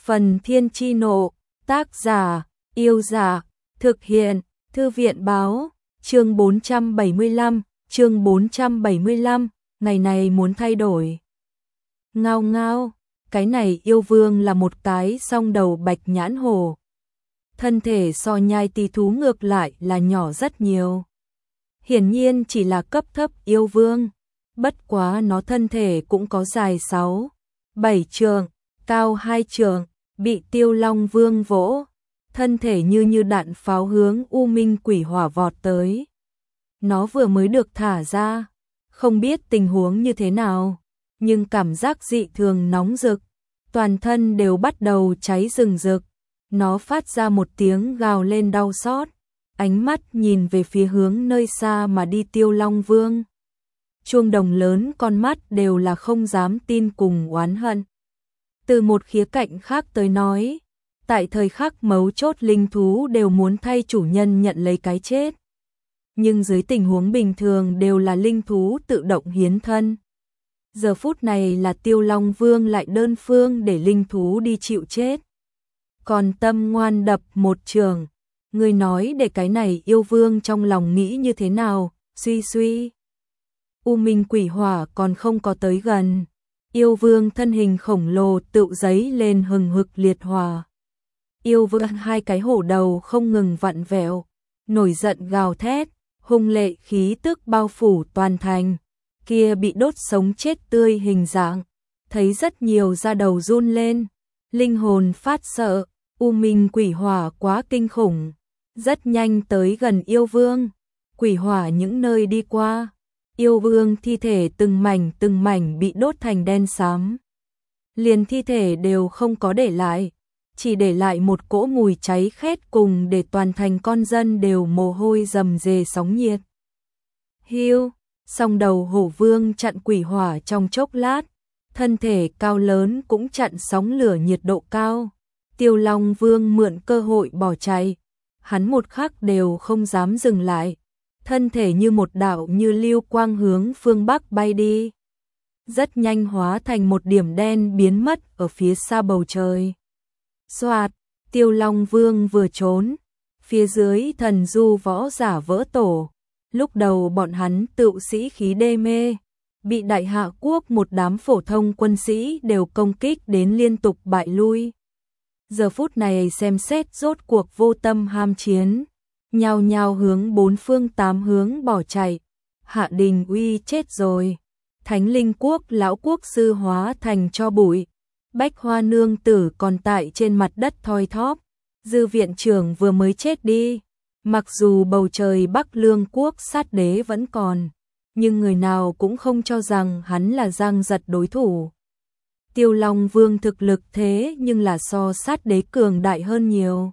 Phần Thiên Chi Nộ, tác giả, Yêu Giả, thực hiện, Thư viện Báo, chương 475, ngày này muốn thay đổi. Ngao ngao, cái này yêu vương là một cái song đầu bạch nhãn hổ. Thân thể so nhai tỳ thú ngược lại là nhỏ rất nhiều. Hiển nhiên chỉ là cấp thấp yêu vương, bất quá nó thân thể cũng có dài 6, 7 trượng, cao 2 trượng, bị Tiêu Long Vương vỗ, thân thể như đạn pháo hướng U Minh Quỷ Hỏa vọt tới. Nó vừa mới được thả ra, không biết tình huống như thế nào, nhưng cảm giác dị thường nóng rực, toàn thân đều bắt đầu cháy rừng rực. Nó phát ra một tiếng gào lên đau xót, ánh mắt nhìn về phía hướng nơi xa mà đi Tiêu Long Vương. Chuông đồng lớn con mắt đều là không dám tin cùng oán hận. Từ một khía cạnh khác tới nói, tại thời khắc mấu chốt linh thú đều muốn thay chủ nhân nhận lấy cái chết. Nhưng dưới tình huống bình thường đều là linh thú tự động hiến thân. Giờ phút này là Tiêu Long Vương lại đơn phương để linh thú đi chịu chết. Còn tâm ngoan đập một trường, người nói để cái này yêu vương trong lòng nghĩ như thế nào, suy. U Minh Quỷ Hỏa còn không có tới gần. Yêu vương thân hình khổng lồ tự giấy lên hừng hực liệt hỏa. Yêu vương hai cái hổ đầu không ngừng vặn vẹo, nổi giận gào thét, hung lệ khí tức bao phủ toàn thành. Kia bị đốt sống chết tươi hình dạng, thấy rất nhiều da đầu run lên, linh hồn phát sợ. U Minh Quỷ Hỏa quá kinh khủng, rất nhanh tới gần yêu vương. Quỷ hỏa những nơi đi qua, yêu vương thi thể từng mảnh bị đốt thành đen xám. Liền thi thể đều không có để lại, chỉ để lại một cỗ mùi cháy khét cùng để toàn thành con dân đều mồ hôi rầm rề sóng nhiệt. Hiu, song đầu hổ vương chặn quỷ hỏa trong chốc lát, thân thể cao lớn cũng chặn sóng lửa nhiệt độ cao. Tiêu Long Vương mượn cơ hội bỏ chạy, hắn một khắc đều không dám dừng lại, thân thể như một đạo như lưu quang hướng phương Bắc bay đi. Rất nhanh hóa thành một điểm đen biến mất ở phía xa bầu trời. Xoạt, Tiêu Long Vương vừa trốn, phía dưới thần du võ giả vỡ tổ. Lúc đầu bọn hắn tự sĩ khí đê mê, bị Đại Hạ Quốc một đám phổ thông quân sĩ đều công kích đến liên tục bại lui. Giờ phút này xem xét rốt cuộc vô tâm ham chiến, nhao nhao hướng bốn phương tám hướng bỏ chạy. Hạ Đình Uy chết rồi, Thánh Linh Quốc lão quốc sư hóa thành tro bụi, Bách Hoa nương tử còn tại trên mặt đất thoi thóp, Dư viện trưởng vừa mới chết đi. Mặc dù bầu trời Bắc Lương Quốc sát đế vẫn còn, nhưng người nào cũng không cho rằng hắn là Giang Giật đối thủ. Tiêu Long Vương thực lực thế nhưng là so sát đế cường đại hơn nhiều.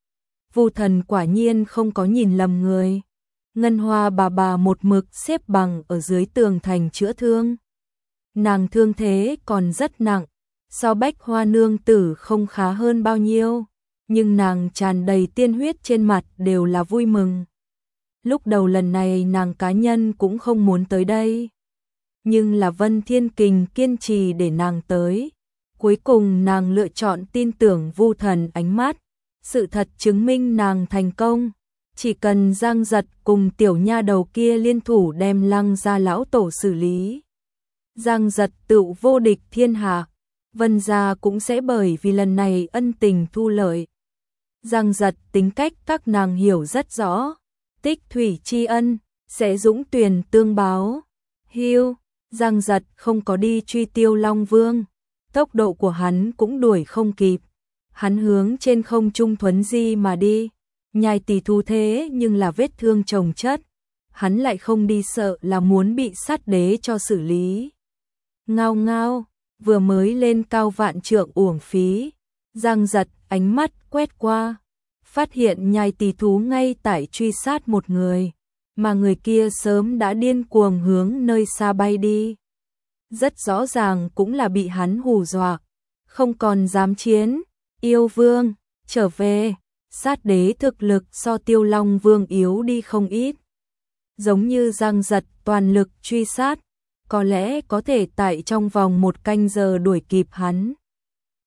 Vu Thần quả nhiên không có nhìn lầm người. Ngân Hoa bà một mực xếp bằng ở dưới tường thành chữa thương. Nàng thương thế còn rất nặng, so Bách Hoa nương tử không khá hơn bao nhiêu, nhưng nàng tràn đầy tiên huyết trên mặt đều là vui mừng. Lúc đầu lần này nàng cá nhân cũng không muốn tới đây, nhưng là Vân Thiên Kình kiên trì để nàng tới. Cuối cùng nàng lựa chọn tin tưởng Vu Thần ánh mắt, sự thật chứng minh nàng thành công. Chỉ cần Giang Giật cùng tiểu nha đầu kia liên thủ đem Lăng gia lão tổ xử lý, Giang Giật tự vô địch thiên hạ, Vân gia cũng sẽ bởi vì lần này ân tình thu lợi. Giang Giật tính cách các nàng hiểu rất rõ, tích thủy tri ân, sẽ dũng tuyển tương báo. Hiu, Giang Giật không có đi truy Tiêu Long Vương, tốc độ của hắn cũng đuổi không kịp. Hắn hướng trên không trung thuấn di mà đi, nhai tỳ thú thế nhưng là vết thương chồng chất, hắn lại không đi sợ là muốn bị sát đế cho xử lý. Ngao ngao, vừa mới lên cao vạn trượng uổng phí. Giang Giật ánh mắt quét qua, phát hiện nhai tỳ thú ngay tại truy sát một người, mà người kia sớm đã điên cuồng hướng nơi xa bay đi. Rất rõ ràng cũng là bị hắn hù dọa, không còn dám chiến. Yêu Vương, trở về, sát đế thực lực so Tiêu Long Vương yếu đi không ít. Giống như Giang Giật toàn lực truy sát, có lẽ có thể tại trong vòng 1 canh giờ đuổi kịp hắn.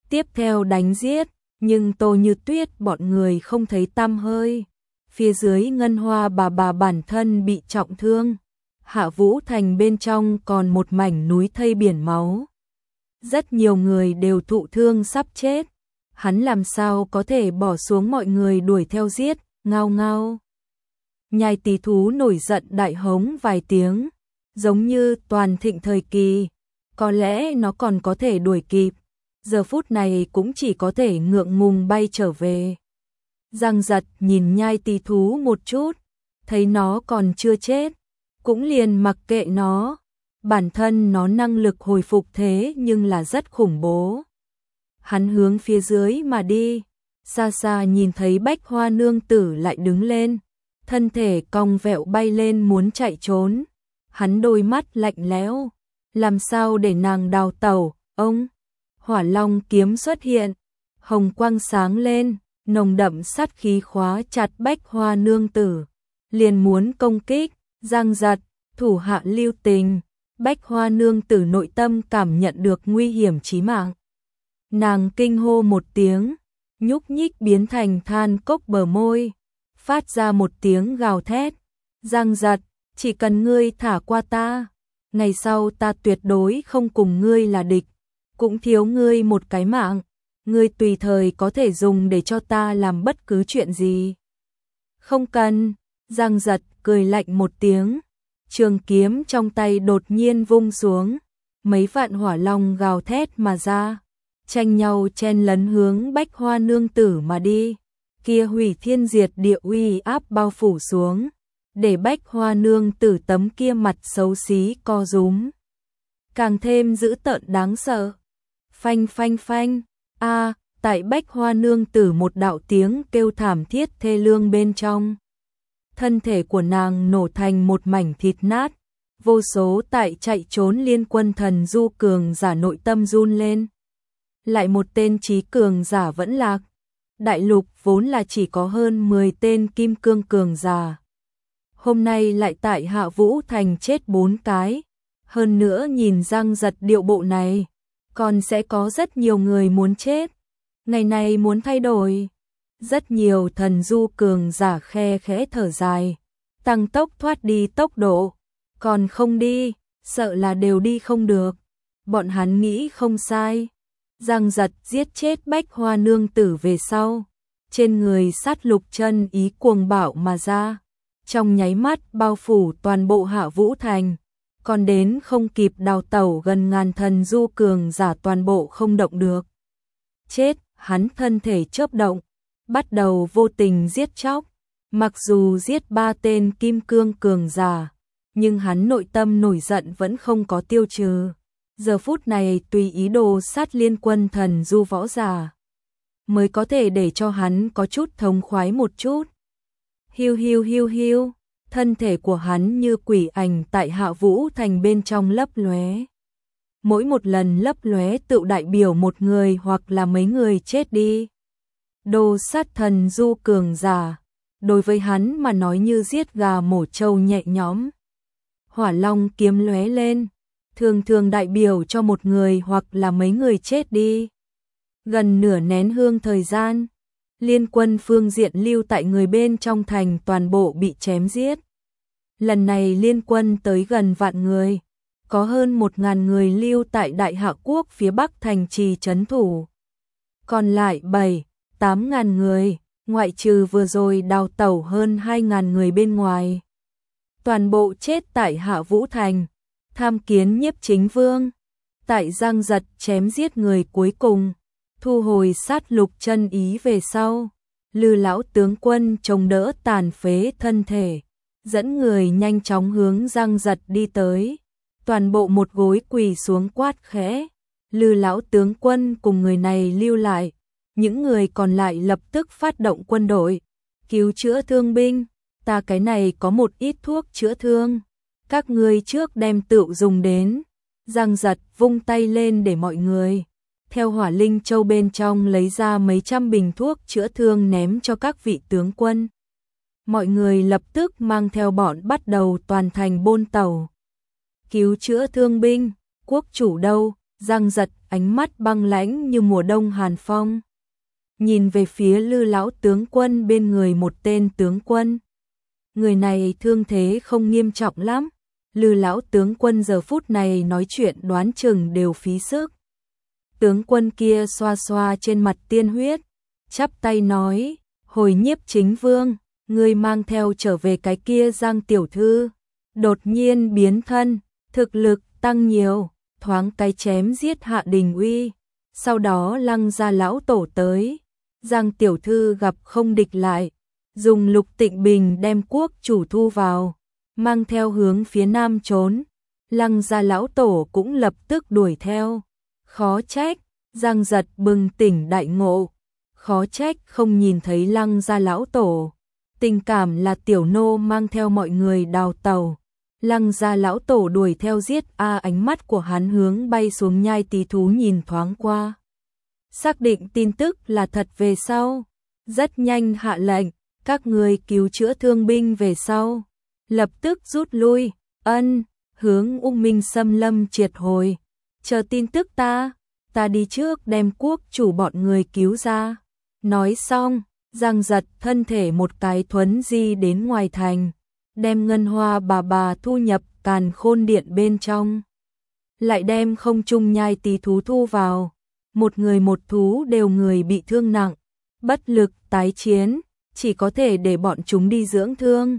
tiếp theo đánh giết, nhưng Tô Như Tuyết bọn người không thấy tăm hơi. Phía dưới Ngân Hoa bà bản thân bị trọng thương. Hạ Vũ Thành bên trong còn một mảnh núi thây biển máu. Rất nhiều người đều thụ thương sắp chết. Hắn làm sao có thể bỏ xuống mọi người đuổi theo giết, ngao ngao. Nhai Tỳ thú nổi giận đại hống vài tiếng, giống như toàn thịnh thời kỳ, có lẽ nó còn có thể đuổi kịp, giờ phút này cũng chỉ có thể ngượng ngùng bay trở về. Giang Giật nhìn Nhai Tỳ thú một chút, thấy nó còn chưa chết, cũng liền mặc kệ nó, bản thân nó năng lực hồi phục thế nhưng là rất khủng bố. Hắn hướng phía dưới mà đi, xa xa nhìn thấy Bách Hoa nương tử lại đứng lên, thân thể cong vẹo bay lên muốn chạy trốn. Hắn đôi mắt lạnh lẽo, làm sao để nàng đào tẩu, ông? Hỏa Long kiếm xuất hiện, hồng quang sáng lên, nồng đậm sát khí khóa chặt Bách Hoa nương tử, liền muốn công kích. Giang Giật, thủ hạ lưu tình. Bách Hoa nương tử nội tâm cảm nhận được nguy hiểm chí mạng. Nàng kinh hô một tiếng, nhúc nhích biến thành than cốc bờ môi, phát ra một tiếng gào thét. Giang Giật, chỉ cần ngươi thả qua ta, ngày sau ta tuyệt đối không cùng ngươi là địch, cũng thiếu ngươi một cái mạng, ngươi tùy thời có thể dùng để cho ta làm bất cứ chuyện gì. Không cần. Giang Giật cười lạnh một tiếng, trường kiếm trong tay đột nhiên vung xuống, mấy vạn hỏa long gào thét mà ra, tranh nhau chen lấn hướng Bách Hoa nương tử mà đi. Kia hủy thiên diệt địa uy áp bao phủ xuống, để Bách Hoa nương tử tấm kia mặt xấu xí co rúm, càng thêm dữ tợn đáng sợ. Phanh phanh phanh, tại Bách Hoa nương tử một đạo tiếng kêu thảm thiết thê lương bên trong, thân thể của nàng nổ thành một mảnh thịt nát, vô số tại chạy trốn liên quân thần du cường giả nội tâm run lên. Lại một tên trí cường giả vẫn lạc. Đại lục vốn là chỉ có hơn 10 tên kim cương cường giả, hôm nay lại tại Hạ Vũ Thành chết 4 cái. Hơn nữa nhìn Giang Giật điệu bộ này, còn sẽ có rất nhiều người muốn chết. Ngày này muốn thay đổi. Rất nhiều thần du cường giả khe khẽ thở dài, tăng tốc thoát đi tốc độ, còn không đi, sợ là đều đi không được. Bọn hắn nghĩ không sai. Giang Giật giết chết Bách Hoa nương tử về sau, trên người sát lục chân ý cuồng bạo mà ra, trong nháy mắt bao phủ toàn bộ Hạ Vũ Thành, còn đến không kịp đào tẩu gần ngàn thần du cường giả toàn bộ không động được. Chết, hắn thân thể chớp động, bắt đầu vô tình giết chóc, mặc dù giết 3 tên kim cương cường giả, nhưng hắn nội tâm nổi giận vẫn không có tiêu trừ. Giờ phút này tùy ý đồ sát liên quân thần du võ giả, mới có thể để cho hắn có chút thống khoái một chút. Hiu hiu hiu hiu, thân thể của hắn như quỷ ảnh tại Hạ Vũ Thành bên trong lấp lóe. Mỗi một lần lấp lóe tự đại biểu một người hoặc là mấy người chết đi. Đồ sát thần du cường giả, đối với hắn mà nói như giết gà mổ trâu nhẹ nhõm. Hỏa Long kiếm lóe lên, thường thường đại biểu cho một người hoặc là mấy người chết đi. Gần nửa nén hương thời gian, liên quân phương diện lưu tại người bên trong thành toàn bộ bị chém giết. Lần này liên quân tới gần vạn người, có hơn 1000 người lưu tại Đại Hạ Quốc phía Bắc thành trì trấn thủ. Còn lại 7-8 ngàn người, ngoại trừ vừa rồi đào tẩu hơn 2000 người bên ngoài. Toàn bộ chết tại Hạ Vũ Thành. Tham kiến Nhiếp Chính Vương. Tại Giang Giật chém giết người cuối cùng, thu hồi sát lục chân ý về sau, Lư lão tướng quân chống đỡ tàn phế thân thể, dẫn người nhanh chóng hướng Giang Giật đi tới, toàn bộ một gối quỳ xuống quát khẽ. Lư lão tướng quân cùng người này lưu lại, những người còn lại lập tức phát động quân đội, cứu chữa thương binh. Ta cái này có một ít thuốc chữa thương, các ngươi trước đem tự dùng đến. Giang Giật vung tay lên để mọi người theo Hỏa Linh Châu bên trong lấy ra mấy trăm bình thuốc chữa thương ném cho các vị tướng quân. Mọi người lập tức mang theo bọn bắt đầu toàn thành bôn tàu. Cứu chữa thương binh, quốc chủ đâu? Giang Giật ánh mắt băng lãnh như mùa đông hàn phong. Nhìn về phía Lư lão tướng quân bên người một tên tướng quân. Người này thương thế không nghiêm trọng lắm. Lư lão tướng quân giờ phút này nói chuyện đoán chừng đều phí sức. Tướng quân kia xoa xoa trên mặt tiên huyết, chắp tay nói, hồi Nhiếp chính vương, ngươi mang theo trở về cái kia Giang tiểu thư, đột nhiên biến thân, thực lực tăng nhiều, thoáng cái chém giết Hạ Đình Uy, sau đó Lăng gia lão tổ tới, Giang tiểu thư gặp không địch lại, dùng Lục Tịnh Bình đem quốc chủ thu vào, mang theo hướng phía nam trốn, Lăng gia lão tổ cũng lập tức đuổi theo. Khó trách, Giang Giật bừng tỉnh đại ngộ, khó trách không nhìn thấy Lăng gia lão tổ, tình cảm là tiểu nô mang theo mọi người đào tàu. Lăng gia lão tổ đuổi theo giết ánh mắt của hắn hướng bay xuống nhai tí thú nhìn thoáng qua. Xác định tin tức là thật về sau, rất nhanh hạ lệnh, các người cứu chữa thương binh về sau, lập tức rút lui, hướng U Minh Xâm Lâm triệt hồi, chờ tin tức ta đi trước đem quốc chủ bọn người cứu ra. Nói xong, Giang Giật thân thể một cái thuấn di đến ngoài thành, đem Ngân Hoa bà thu nhập Càn Khôn Điện bên trong, lại đem không trung nhai tí thú thu vào, một người một thú đều người bị thương nặng, bất lực tái chiến, chỉ có thể để bọn chúng đi dưỡng thương.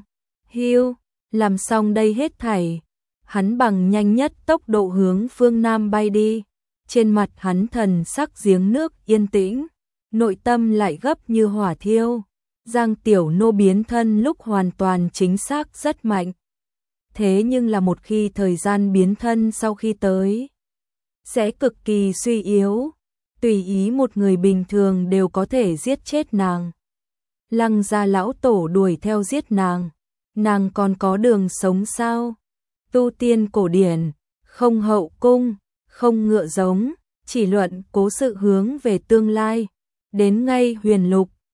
Làm xong đây hết thảy, hắn bằng nhanh nhất tốc độ hướng phương Nam bay đi, trên mặt hắn thần sắc giếng nước yên tĩnh, nội tâm lại gấp như hỏa thiêu. Giang tiểu nô biến thân lúc hoàn toàn chính xác rất mạnh. Thế nhưng là một khi thời gian biến thân sau khi tới, sẽ cực kỳ suy yếu, tùy ý một người bình thường đều có thể giết chết nàng. Lăng gia lão tổ đuổi theo giết nàng còn có đường sống sao? Tu tiên cổ điển, không hậu cung, không ngựa giống, chỉ luận cố sự hướng về tương lai, đến ngay huyền lục,